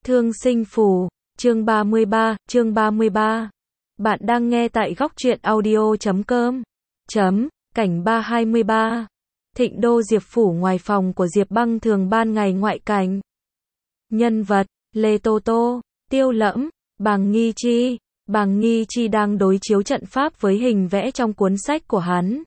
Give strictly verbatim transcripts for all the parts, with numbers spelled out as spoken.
Thương sinh phù, chương ba mươi ba, chương ba mươi ba. Bạn đang nghe tại góc truyện audio chấm com. Chấm, cảnh ba hai mươi ba. Thịnh đô Diệp phủ ngoài phòng của Diệp Băng Thường ban ngày ngoại cảnh. Nhân vật, Lê Tô Tô, Tiêu Lẫm, Bàng Nghi Chi. Bàng Nghi Chi đang đối chiếu trận pháp với hình vẽ trong cuốn sách của hắn.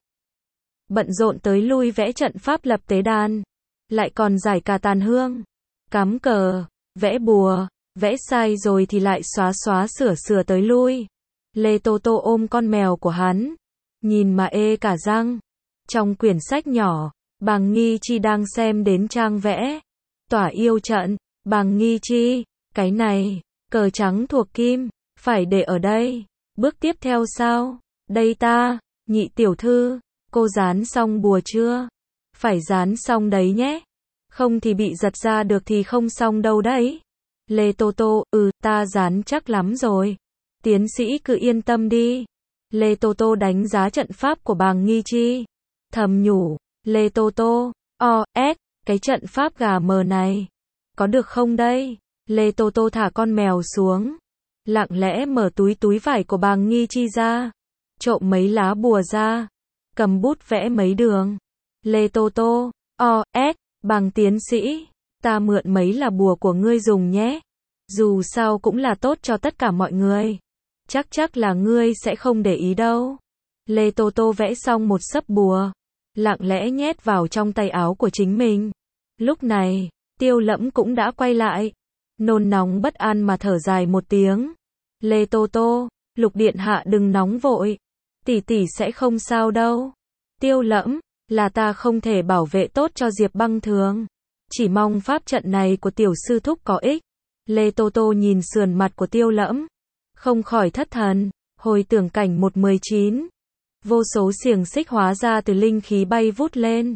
Bận rộn tới lui vẽ trận pháp lập tế đàn. Lại còn giải cả tàn hương. Cắm cờ, vẽ bùa, vẽ sai rồi thì lại xóa xóa sửa sửa tới lui. Lê Tô Tô ôm con mèo của hắn. Nhìn mà ê cả răng. Trong quyển sách nhỏ, Bàng Nghi Chi đang xem đến trang vẽ. Tỏa yêu trận, Bàng Nghi Chi, cái này, cờ trắng thuộc kim, phải để ở đây. Bước tiếp theo sao? Đây ta, nhị tiểu thư, cô dán xong bùa chưa? Phải dán xong đấy nhé. Không thì bị giật ra được thì không xong đâu đấy. Lê Tô Tô, ừ, ta dán chắc lắm rồi. Tiến sĩ cứ yên tâm đi. Lê Tô Tô đánh giá trận pháp của Bàng Nghi Chi. Thầm nhủ, Lê Tô Tô, o, s, cái trận pháp gà mờ này. Có được không đây? Lê Tô Tô thả con mèo xuống. Lặng lẽ mở túi túi vải của Bàng Nghi Chi ra. Trộm mấy lá bùa ra. Cầm bút vẽ mấy đường. Lê Tô Tô, o, s, Bàng tiến sĩ, ta mượn mấy là bùa của ngươi dùng nhé. Dù sao cũng là tốt cho tất cả mọi người. Chắc chắc là ngươi sẽ không để ý đâu. Lê Tô Tô vẽ xong một sấp bùa. Lặng lẽ nhét vào trong tay áo của chính mình. Lúc này, Tiêu Lẫm cũng đã quay lại. Nôn nóng bất an mà thở dài một tiếng. Lê Tô Tô, Lục điện hạ đừng nóng vội. Tỷ tỷ sẽ không sao đâu. Tiêu Lẫm, là ta không thể bảo vệ tốt cho Diệp Băng Thường. Chỉ mong pháp trận này của tiểu sư thúc có ích. Lê Tô Tô nhìn sườn mặt của Tiêu Lẫm. Không khỏi thất thần, hồi tưởng cảnh một mười chín. Vô số xiềng xích hóa ra từ linh khí bay vút lên.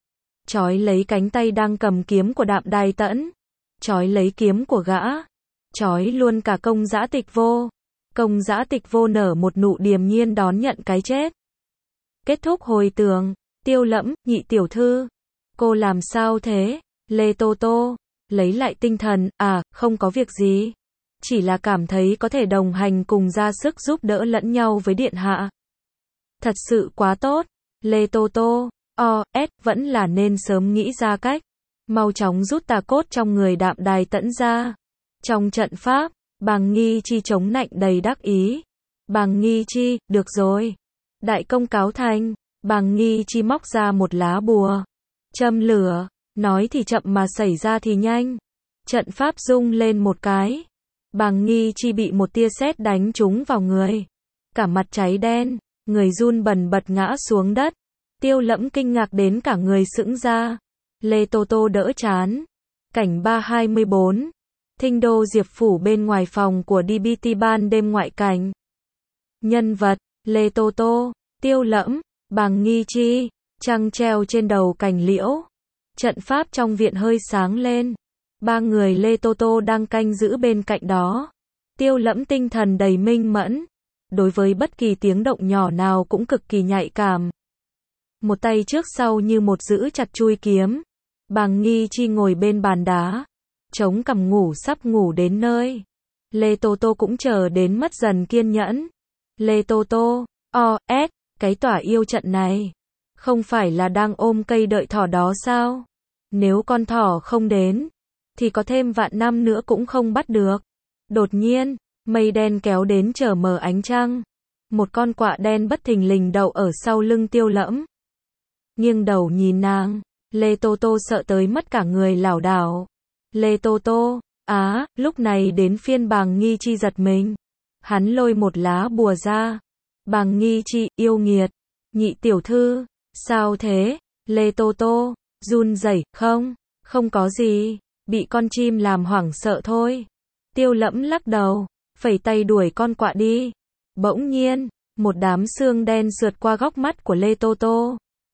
Chói lấy cánh tay đang cầm kiếm của Đạm Đài Tẫn. Chói lấy kiếm của gã. Chói luôn cả Công Dã Tịch Vô. Công Dã Tịch Vô nở một nụ điềm nhiên đón nhận cái chết. Kết thúc hồi tưởng. Tiêu Lẫm, nhị tiểu thư. Cô làm sao thế? Lê Tô Tô, lấy lại tinh thần, à, không có việc gì. Chỉ là cảm thấy có thể đồng hành cùng ra sức giúp đỡ lẫn nhau với điện hạ. Thật sự quá tốt. Lê Tô Tô, o, s, vẫn là nên sớm nghĩ ra cách. Mau chóng rút tà cốt trong người Đạm Đài Tẫn ra. Trong trận pháp, Bàng Nghi Chi chống nạnh đầy đắc ý. Bàng Nghi Chi, được rồi. Đại công cáo thành. Bàng Nghi Chi móc ra một lá bùa. Châm lửa, nói thì chậm mà xảy ra thì nhanh. Trận pháp rung lên một cái. Bàng Nghi Chi bị một tia sét đánh trúng vào người. Cả mặt cháy đen, người run bần bật ngã xuống đất. Tiêu Lẫm kinh ngạc đến cả người sững ra. Lê Tô Tô đỡ chán. Cảnh ba hai mươi bốn. Thinh đô Diệp phủ bên ngoài phòng của đê bê tê ban đêm ngoại cảnh. Nhân vật, Lê Tô Tô, Tiêu Lẫm, Bàng Nghi Chi, trăng treo trên đầu cành liễu. Trận pháp trong viện hơi sáng lên. Ba người Lê Tô Tô đang canh giữ bên cạnh đó. Tiêu Lẫm tinh thần đầy minh mẫn. Đối với bất kỳ tiếng động nhỏ nào cũng cực kỳ nhạy cảm. Một tay trước sau như một giữ chặt chuôi kiếm. Bàng Nghi Chi ngồi bên bàn đá. Chống cằm ngủ sắp ngủ đến nơi. Lê Tô Tô cũng chờ đến mất dần kiên nhẫn. Lê Tô Tô, o, s, cái tỏa yêu trận này. Không phải là đang ôm cây đợi thỏ đó sao? Nếu con thỏ không đến, thì có thêm vạn năm nữa cũng không bắt được. Đột nhiên, mây đen kéo đến chở mờ ánh trăng. Một con quạ đen bất thình lình đậu ở sau lưng Tiêu Lẫm. Nghiêng đầu nhìn nàng, Lê Tô Tô sợ tới mất cả người lảo đảo. Lê Tô Tô, á, lúc này đến phiên Bàng Nghi Chi giật mình. Hắn lôi một lá bùa ra. Bàng Nghi Chi, yêu nghiệt. Nhị tiểu thư, sao thế? Lê Tô Tô, run rẩy, không, không có gì, bị con chim làm hoảng sợ thôi. Tiêu Lẫm lắc đầu, phẩy tay đuổi con quạ đi. Bỗng nhiên, một đám sương đen sượt qua góc mắt của Lê Tô Tô.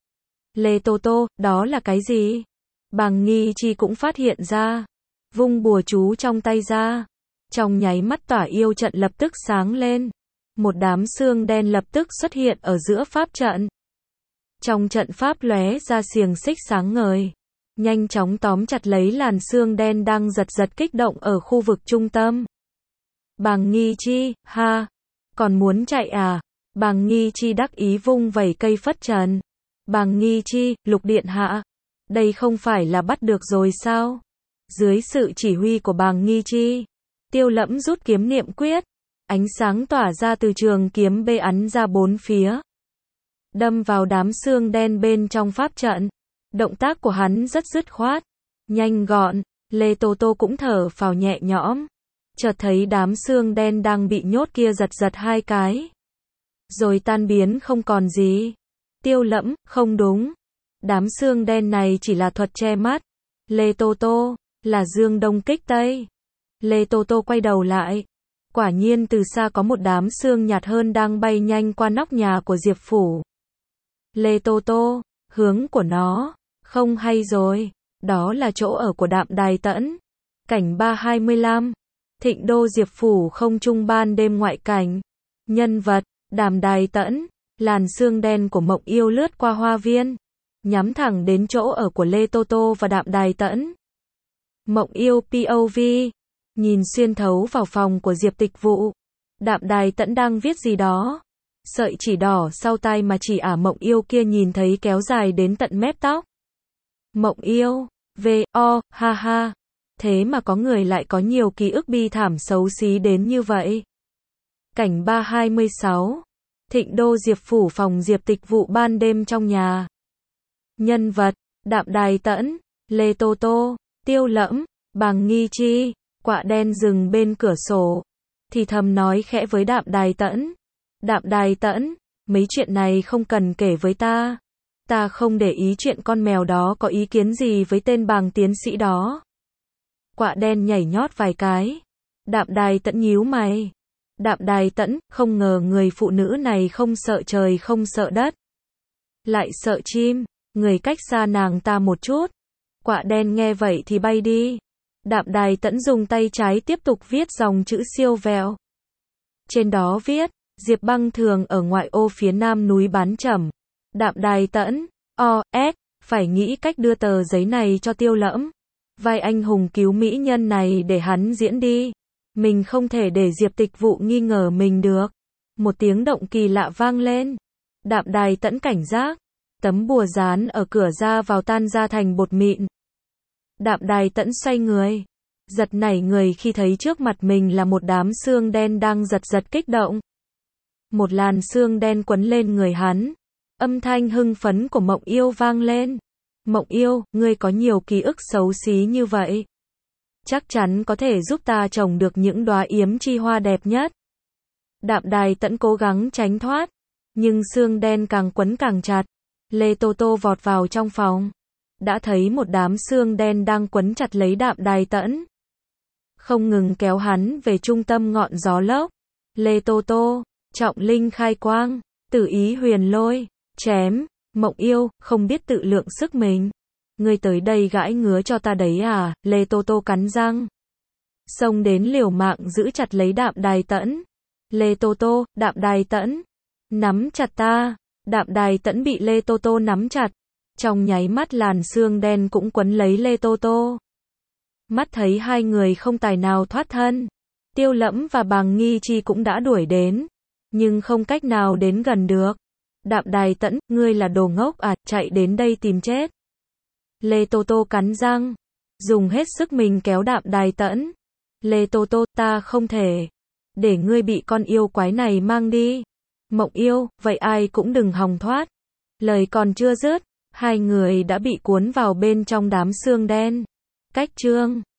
Lê Tô Tô, đó là cái gì? Bàng Nghi Chi cũng phát hiện ra. Vung bùa chú trong tay ra. Trong nháy mắt tỏa yêu trận lập tức sáng lên. Một đám sương đen lập tức xuất hiện ở giữa pháp trận. Trong trận pháp lóe ra xiềng xích sáng ngời. nhanh chóng tóm chặt lấy làn xương đen đang giật giật kích động ở khu vực trung tâm. Bàng Nghi Chi, ha, còn muốn chạy à? Bàng Nghi Chi đắc ý vung vẩy cây phất trần. Bàng Nghi Chi, Lục điện hạ, đây không phải là bắt được rồi sao? Dưới sự chỉ huy của Bàng Nghi Chi, Tiêu Lẫm rút kiếm niệm quyết, ánh sáng tỏa ra từ trường kiếm bê ắn ra bốn phía, đâm vào đám xương đen bên trong pháp trận. Động tác của hắn rất dứt khoát, nhanh gọn. Lê Tô Tô cũng thở phào nhẹ nhõm, chợt thấy đám xương đen đang bị nhốt kia giật giật hai cái, rồi tan biến không còn gì. Tiêu Lẫm, không đúng, đám xương đen này chỉ là thuật che mắt. Lê Tô Tô, là dương đông kích tây. Lê Tô Tô quay đầu lại, quả nhiên từ xa có một đám xương nhạt hơn đang bay nhanh qua nóc nhà của Diệp phủ. Lê Tô Tô, hướng của nó, không hay rồi, đó là chỗ ở của Đạm Đài Tẫn. Cảnh ba hai mươi lăm, Thịnh Đô Diệp phủ không trung ban đêm ngoại cảnh. Nhân vật, Đạm Đài Tẫn. Làn xương đen của Mộng Yêu lướt qua hoa viên, nhắm thẳng đến chỗ ở của Lê Tô Tô và Đạm Đài Tẫn. Mộng Yêu pê ô vê, nhìn xuyên thấu vào phòng của Diệp Tịch Vụ. Đạm Đài Tẫn đang viết gì đó. Sợi chỉ đỏ sau tai mà chỉ ả Mộng Yêu kia nhìn thấy kéo dài đến tận mép tóc. Mộng Yêu, vê o, ha ha. Thế mà có người lại có nhiều ký ức bi thảm xấu xí đến như vậy. Cảnh ba hai mươi sáu, Thịnh Đô Diệp phủ phòng Diệp Tịch Vụ ban đêm trong nhà. Nhân vật, Đạm Đài Tẫn, Lê Tô Tô, Tiêu Lẫm, Bàng Nghi Chi. Quạ đen dừng bên cửa sổ, thì thầm nói khẽ với Đạm Đài Tẫn. Đạm Đài Tẫn, mấy chuyện này không cần kể với ta. Ta không để ý chuyện con mèo đó có ý kiến gì với tên Bàng tiến sĩ đó. Quạ đen nhảy nhót vài cái. Đạm Đài Tẫn nhíu mày. Đạm Đài Tẫn, không ngờ người phụ nữ này không sợ trời không sợ đất, lại sợ chim, người cách xa nàng ta một chút. Quạ đen nghe vậy thì bay đi. Đạm Đài Tẫn dùng tay trái tiếp tục viết dòng chữ siêu vẹo. Trên đó viết, Diệp Băng Thường ở ngoại ô phía nam núi Bán Trầm. Đạm Đài Tẫn, o, s, phải nghĩ cách đưa tờ giấy này cho Tiêu Lẫm. Vai anh hùng cứu mỹ nhân này để hắn diễn đi. Mình không thể để Diệp Tịch Vụ nghi ngờ mình được. Một tiếng động kỳ lạ vang lên. Đạm Đài Tẫn cảnh giác. Tấm bùa dán ở cửa ra vào tan ra thành bột mịn. Đạm Đài Tẫn xoay người, giật nảy người khi thấy trước mặt mình là một đám xương đen đang giật giật kích động. Một làn xương đen quấn lên người hắn. Âm thanh hưng phấn của Mộng Yêu vang lên. Mộng Yêu, ngươi có nhiều ký ức xấu xí như vậy. Chắc chắn có thể giúp ta trồng được những đóa yếm chi hoa đẹp nhất. Đạm Đài Tẫn cố gắng tránh thoát, nhưng xương đen càng quấn càng chặt. Lê Tô Tô vọt vào trong phòng, đã thấy một đám xương đen đang quấn chặt lấy Đạm Đài Tẫn, không ngừng kéo hắn về trung tâm ngọn gió lốc. Lê Tô Tô, trọng linh khai quang, tử ý huyền lôi, chém. Mộng Yêu, không biết tự lượng sức mình. Ngươi tới đây gãi ngứa cho ta đấy à? Lê Tô Tô cắn răng, xông đến liều mạng giữ chặt lấy Đạm Đài Tẫn. Lê Tô Tô, Đạm Đài Tẫn, nắm chặt ta. Đạm Đài Tẫn bị Lê Tô Tô nắm chặt. Trong nháy mắt làn xương đen cũng quấn lấy Lê Tô Tô. Mắt thấy hai người không tài nào thoát thân. Tiêu Lẫm và Bàng Nghi Chi cũng đã đuổi đến, nhưng không cách nào đến gần được. Đạm Đài Tẫn, ngươi là đồ ngốc à, chạy đến đây tìm chết. Lê Tô Tô cắn răng, dùng hết sức mình kéo Đạm Đài Tẫn. Lê Tô Tô, ta không thể để ngươi bị con yêu quái này mang đi. Mộng Yêu, vậy ai cũng đừng hòng thoát. Lời còn chưa dứt, hai người đã bị cuốn vào bên trong đám xương đen. Cách chương